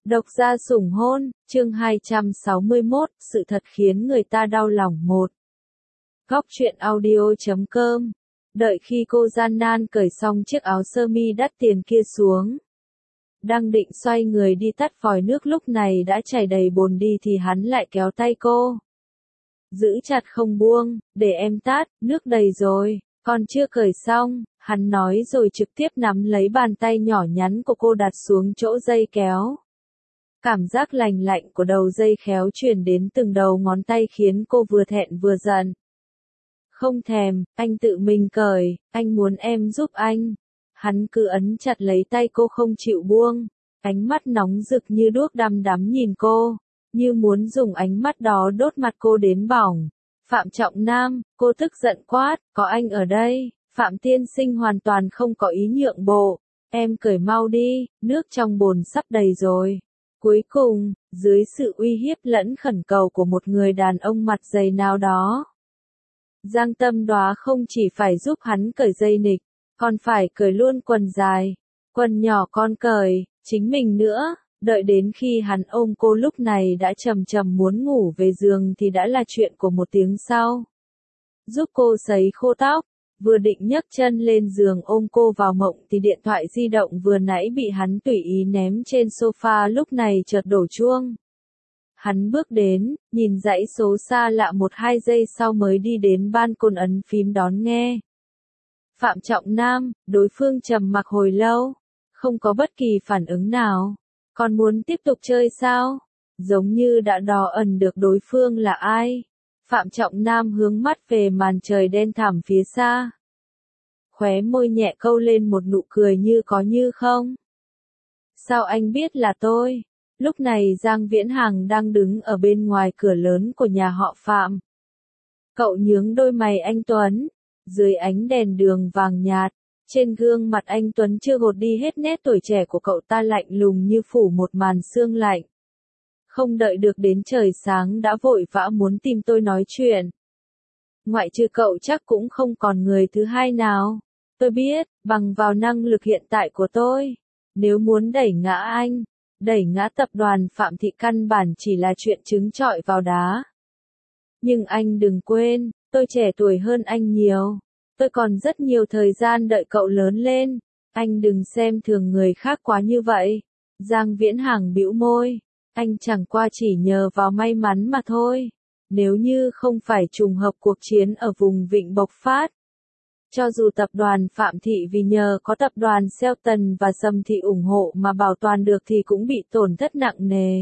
Độc gia sủng hôn, chương 261, sự thật khiến người ta đau lòng một. Góc truyện audio.com. Đợi khi cô gian nan cởi xong chiếc áo sơ mi đắt tiền kia xuống, đang định xoay người đi tắt vòi nước lúc này đã chảy đầy bồn đi thì hắn lại kéo tay cô. Giữ chặt không buông, để em tát, nước đầy rồi, còn chưa cởi xong, hắn nói rồi trực tiếp nắm lấy bàn tay nhỏ nhắn của cô đặt xuống chỗ dây kéo. Cảm giác lành lạnh của đầu dây khéo truyền đến từng đầu ngón tay khiến cô vừa thẹn vừa giận. Không thèm, anh tự mình cởi, anh muốn em giúp anh. Hắn cứ ấn chặt lấy tay cô không chịu buông, ánh mắt nóng rực như đuốc đăm đắm nhìn cô, như muốn dùng ánh mắt đó đốt mặt cô đến bỏng. Phạm Trọng Nam, cô tức giận quát, có anh ở đây, Phạm tiên sinh hoàn toàn không có ý nhượng bộ, em cởi mau đi, nước trong bồn sắp đầy rồi. Cuối cùng, dưới sự uy hiếp lẫn khẩn cầu của một người đàn ông mặt dày nào đó, Giang Tâm Đoá không chỉ phải giúp hắn cởi dây nịch, còn phải cởi luôn quần dài, quần nhỏ con cởi, chính mình nữa. Đợi đến khi hắn ôm cô lúc này đã chầm chầm muốn ngủ về giường thì đã là chuyện của một tiếng sau. Giúp cô sấy khô tóc, vừa định nhấc chân lên giường ôm cô vào mộng thì điện thoại di động vừa nãy bị hắn tùy ý ném trên sofa lúc này chợt đổ chuông. Hắn bước đến, nhìn dãy số xa lạ 1-2 giây sau mới đi đến ban công ấn phím đón nghe. Phạm Trọng Nam, đối phương trầm mặc hồi lâu, không có bất kỳ phản ứng nào. Còn muốn tiếp tục chơi sao? Giống như đã đò ẩn được đối phương là ai. Phạm Trọng Nam hướng mắt về màn trời đen thẳm phía xa. Khóe môi nhẹ câu lên một nụ cười như có như không. Sao anh biết là tôi? Lúc này Giang Viễn Hằng đang đứng ở bên ngoài cửa lớn của nhà họ Phạm. Cậu nhướng đôi mày anh Tuấn. Dưới ánh đèn đường vàng nhạt, trên gương mặt anh Tuấn chưa gột đi hết nét tuổi trẻ của cậu ta lạnh lùng như phủ một màn sương lạnh. Không đợi được đến trời sáng đã vội vã muốn tìm tôi nói chuyện. Ngoại trừ cậu chắc cũng không còn người thứ hai nào. Tôi biết, bằng vào năng lực hiện tại của tôi, nếu muốn đẩy ngã anh, đẩy ngã tập đoàn Phạm Thị căn bản chỉ là chuyện trứng trọi vào đá. Nhưng anh đừng quên, tôi trẻ tuổi hơn anh nhiều. Tôi còn rất nhiều thời gian đợi cậu lớn lên. Anh đừng xem thường người khác quá như vậy. Giang Viễn Hằng bĩu môi. Anh chẳng qua chỉ nhờ vào may mắn mà thôi. Nếu như không phải trùng hợp cuộc chiến ở vùng Vịnh bộc phát. Cho dù tập đoàn Phạm Thị vì nhờ có tập đoàn Selton và Sầm Thị ủng hộ mà bảo toàn được thì cũng bị tổn thất nặng nề.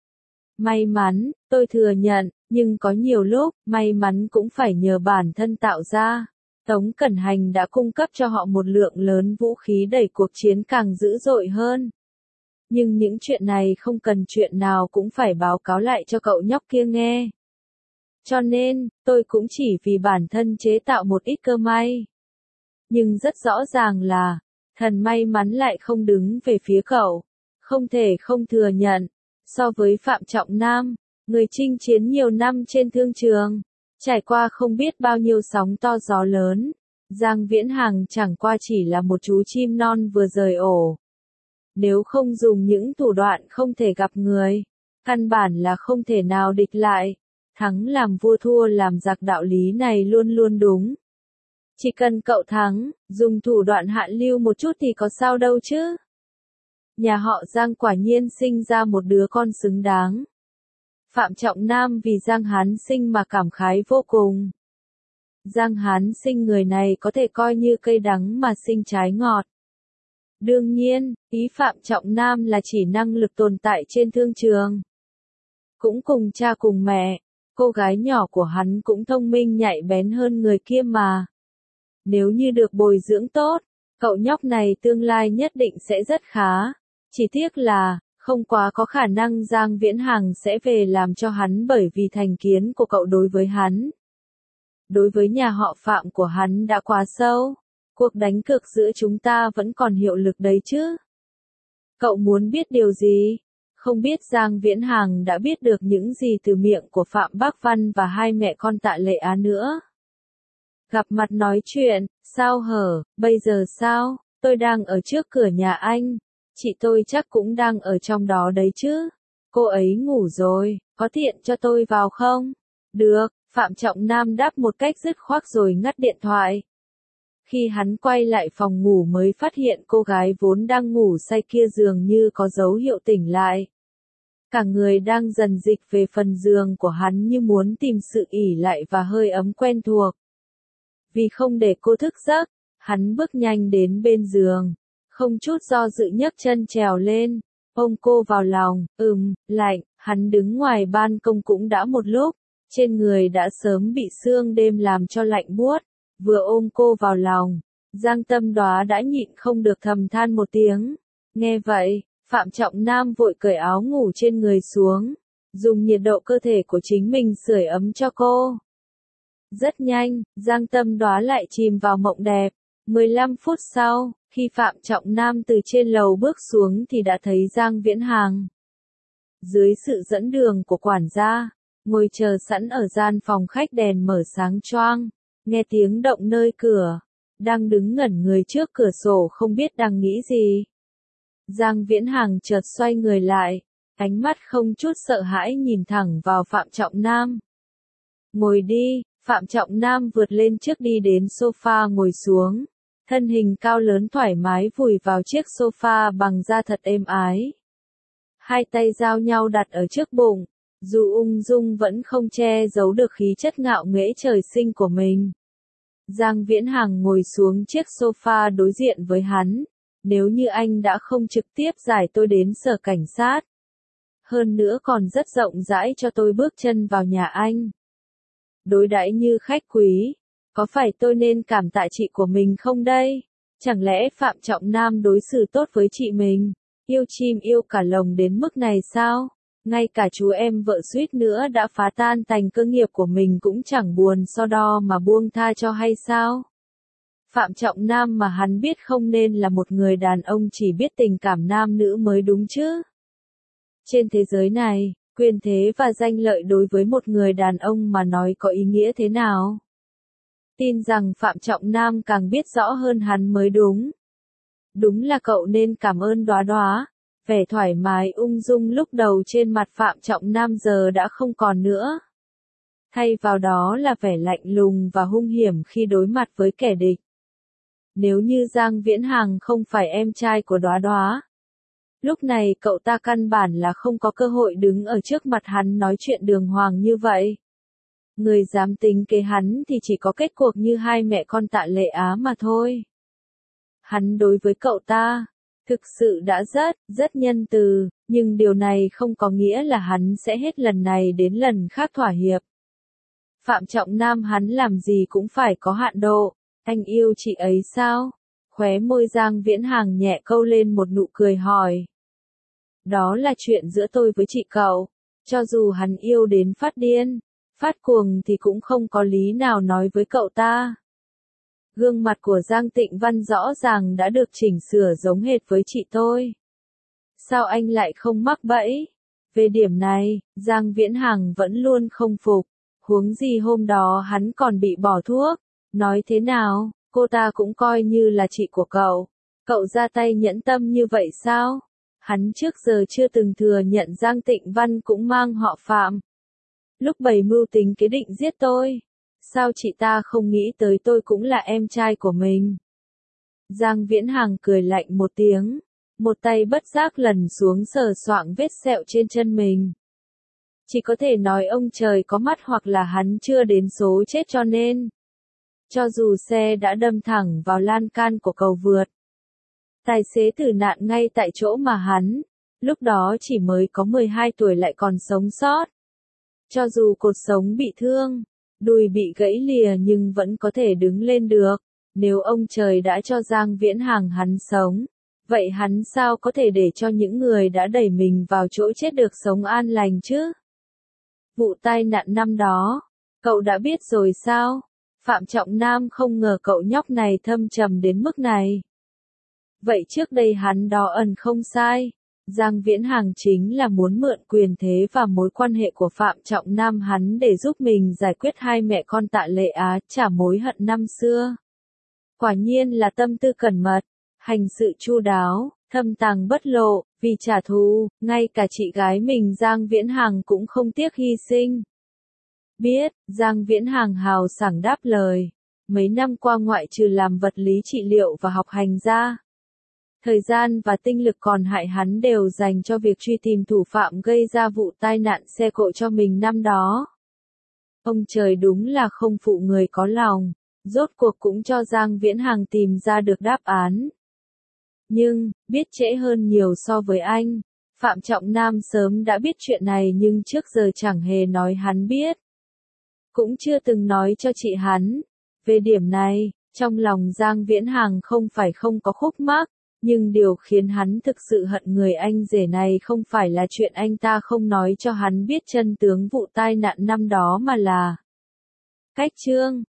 May mắn, tôi thừa nhận, nhưng có nhiều lúc, may mắn cũng phải nhờ bản thân tạo ra. Tống Cẩn Hành đã cung cấp cho họ một lượng lớn vũ khí đẩy cuộc chiến càng dữ dội hơn. Nhưng những chuyện này không cần chuyện nào cũng phải báo cáo lại cho cậu nhóc kia nghe. Cho nên, tôi cũng chỉ vì bản thân chế tạo một ít cơ may. Nhưng rất rõ ràng là, thần may mắn lại không đứng về phía cậu. Không thể không thừa nhận, so với Phạm Trọng Nam, người chinh chiến nhiều năm trên thương trường, trải qua không biết bao nhiêu sóng to gió lớn, Giang Viễn Hằng chẳng qua chỉ là một chú chim non vừa rời ổ. Nếu không dùng những thủ đoạn không thể gặp người, căn bản là không thể nào địch lại. Thắng làm vua thua làm giặc đạo lý này luôn luôn đúng. Chỉ cần cậu thắng, dùng thủ đoạn hạ lưu một chút thì có sao đâu chứ. Nhà họ Giang quả nhiên sinh ra một đứa con xứng đáng. Phạm Trọng Nam vì Giang Hán Sinh mà cảm khái vô cùng. Giang Hán Sinh người này có thể coi như cây đắng mà sinh trái ngọt. Đương nhiên, ý Phạm Trọng Nam là chỉ năng lực tồn tại trên thương trường. Cũng cùng cha cùng mẹ, cô gái nhỏ của hắn cũng thông minh nhạy bén hơn người kia mà. Nếu như được bồi dưỡng tốt, cậu nhóc này tương lai nhất định sẽ rất khá. Chỉ tiếc là, không quá có khả năng Giang Viễn Hằng sẽ về làm cho hắn bởi vì thành kiến của cậu đối với hắn. Đối với nhà họ Phạm của hắn đã quá sâu. Cuộc đánh cược giữa chúng ta vẫn còn hiệu lực đấy chứ. Cậu muốn biết điều gì? Không biết Giang Viễn Hằng đã biết được những gì từ miệng của Phạm Bác Văn và hai mẹ con Tạ Lệ Á nữa. Gặp mặt nói chuyện, sao hở, bây giờ sao? Tôi đang ở trước cửa nhà anh. Chị tôi chắc cũng đang ở trong đó đấy chứ. Cô ấy ngủ rồi, có tiện cho tôi vào không? Được, Phạm Trọng Nam đáp một cách dứt khoát rồi ngắt điện thoại. Khi hắn quay lại phòng ngủ mới phát hiện cô gái vốn đang ngủ say kia dường như có dấu hiệu tỉnh lại. Cả người đang dần dịch về phần giường của hắn như muốn tìm sự ỉ lại và hơi ấm quen thuộc. Vì không để cô thức giấc, hắn bước nhanh đến bên giường, không chút do dự nhấc chân trèo lên, ôm cô vào lòng, lạnh, hắn đứng ngoài ban công cũng đã một lúc, trên người đã sớm bị sương đêm làm cho lạnh buốt, vừa ôm cô vào lòng, Giang Tâm Đóa đã nhịn không được thầm than một tiếng. Nghe vậy, Phạm Trọng Nam vội cởi áo ngủ trên người xuống, dùng nhiệt độ cơ thể của chính mình sưởi ấm cho cô. Rất nhanh, Giang Tâm Đóa lại chìm vào mộng đẹp. 15 phút sau, khi Phạm Trọng Nam từ trên lầu bước xuống thì đã thấy Giang Viễn Hàng. Dưới sự dẫn đường của quản gia, ngồi chờ sẵn ở gian phòng khách đèn mở sáng choang, nghe tiếng động nơi cửa, đang đứng ngẩn người trước cửa sổ không biết đang nghĩ gì. Giang Viễn Hàng chợt xoay người lại, ánh mắt không chút sợ hãi nhìn thẳng vào Phạm Trọng Nam. Ngồi đi, Phạm Trọng Nam vượt lên trước đi đến sofa ngồi xuống, thân hình cao lớn thoải mái vùi vào chiếc sofa bằng da thật êm ái. Hai tay giao nhau đặt ở trước bụng, dù ung dung vẫn không che giấu được khí chất ngạo nghễ trời sinh của mình. Giang Viễn Hàng ngồi xuống chiếc sofa đối diện với hắn, nếu như anh đã không trực tiếp giải tôi đến sở cảnh sát. Hơn nữa còn rất rộng rãi cho tôi bước chân vào nhà anh. Đối đãi như khách quý, có phải tôi nên cảm tạ chị của mình không đây? Chẳng lẽ Phạm Trọng Nam đối xử tốt với chị mình, yêu chim yêu cả lồng đến mức này sao? Ngay cả chú em vợ suýt nữa đã phá tan tành cơ nghiệp của mình cũng chẳng buồn so đo mà buông tha cho hay sao? Phạm Trọng Nam mà hắn biết không nên là một người đàn ông chỉ biết tình cảm nam nữ mới đúng chứ. Trên thế giới này, quyền thế và danh lợi đối với một người đàn ông mà nói có ý nghĩa thế nào? Tin rằng Phạm Trọng Nam càng biết rõ hơn hắn mới đúng. Đúng là cậu nên cảm ơn Đóa Đóa. Vẻ thoải mái ung dung lúc đầu trên mặt Phạm Trọng Nam giờ đã không còn nữa. Thay vào đó là vẻ lạnh lùng và hung hiểm khi đối mặt với kẻ địch. Nếu như Giang Viễn Hàng không phải em trai của Đóa Đóa, lúc này cậu ta căn bản là không có cơ hội đứng ở trước mặt hắn nói chuyện đường hoàng như vậy. Người dám tính kế hắn thì chỉ có kết cuộc như hai mẹ con Tạ Lệ Á mà thôi. Hắn đối với cậu ta, thực sự đã rất nhân từ, nhưng điều này không có nghĩa là hắn sẽ hết lần này đến lần khác thỏa hiệp. Phạm Trọng Nam hắn làm gì cũng phải có hạn độ, anh yêu chị ấy sao? Khóe môi Giang Viễn Hàng nhẹ câu lên một nụ cười hỏi. Đó là chuyện giữa tôi với chị cậu, cho dù hắn yêu đến phát điên, phát cuồng thì cũng không có lý nào nói với cậu ta. Gương mặt của Giang Tịnh Văn rõ ràng đã được chỉnh sửa giống hệt với chị tôi. Sao anh lại không mắc bẫy? Về điểm này, Giang Viễn Hàng vẫn luôn không phục. Huống gì hôm đó hắn còn bị bỏ thuốc. Nói thế nào, cô ta cũng coi như là chị của cậu. Cậu ra tay nhẫn tâm như vậy sao? Hắn trước giờ chưa từng thừa nhận Giang Tịnh Văn cũng mang họ Phạm. Lúc bày mưu tính kế định giết tôi. Sao chị ta không nghĩ tới tôi cũng là em trai của mình? Giang Viễn Hàng cười lạnh một tiếng, một tay bất giác lần xuống sờ soạng vết sẹo trên chân mình. Chỉ có thể nói ông trời có mắt hoặc là hắn chưa đến số chết cho nên. Cho dù xe đã đâm thẳng vào lan can của cầu vượt, tài xế tử nạn ngay tại chỗ mà hắn, lúc đó chỉ mới có 12 tuổi lại còn sống sót. Cho dù cột sống bị thương, đùi bị gãy lìa nhưng vẫn có thể đứng lên được. Nếu ông trời đã cho Giang Viễn Hàng hắn sống, vậy hắn sao có thể để cho những người đã đẩy mình vào chỗ chết được sống an lành chứ? Vụ tai nạn năm đó, cậu đã biết rồi sao? Phạm Trọng Nam không ngờ cậu nhóc này thâm trầm đến mức này. Vậy trước đây hắn đó ẩn không sai. Giang Viễn Hàng chính là muốn mượn quyền thế và mối quan hệ của Phạm Trọng Nam hắn để giúp mình giải quyết hai mẹ con Tạ Lệ Á trả mối hận năm xưa. Quả nhiên là tâm tư cẩn mật, hành sự chu đáo, thâm tàng bất lộ, vì trả thù, ngay cả chị gái mình Giang Viễn Hằng cũng không tiếc hy sinh. Biết, Giang Viễn Hằng hào sảng đáp lời. Mấy năm qua ngoại trừ làm vật lý trị liệu và học hành ra, thời gian và tinh lực còn lại hắn đều dành cho việc truy tìm thủ phạm gây ra vụ tai nạn xe cộ cho mình năm đó. Ông trời đúng là không phụ người có lòng, rốt cuộc cũng cho Giang Viễn Hằng tìm ra được đáp án. Nhưng, biết trễ hơn nhiều so với anh, Phạm Trọng Nam sớm đã biết chuyện này nhưng trước giờ chẳng hề nói hắn biết. Cũng chưa từng nói cho chị hắn. Về điểm này, trong lòng Giang Viễn Hằng không phải không có khúc mắc, nhưng điều khiến hắn thực sự hận người anh rể này không phải là chuyện anh ta không nói cho hắn biết chân tướng vụ tai nạn năm đó mà là cách Trương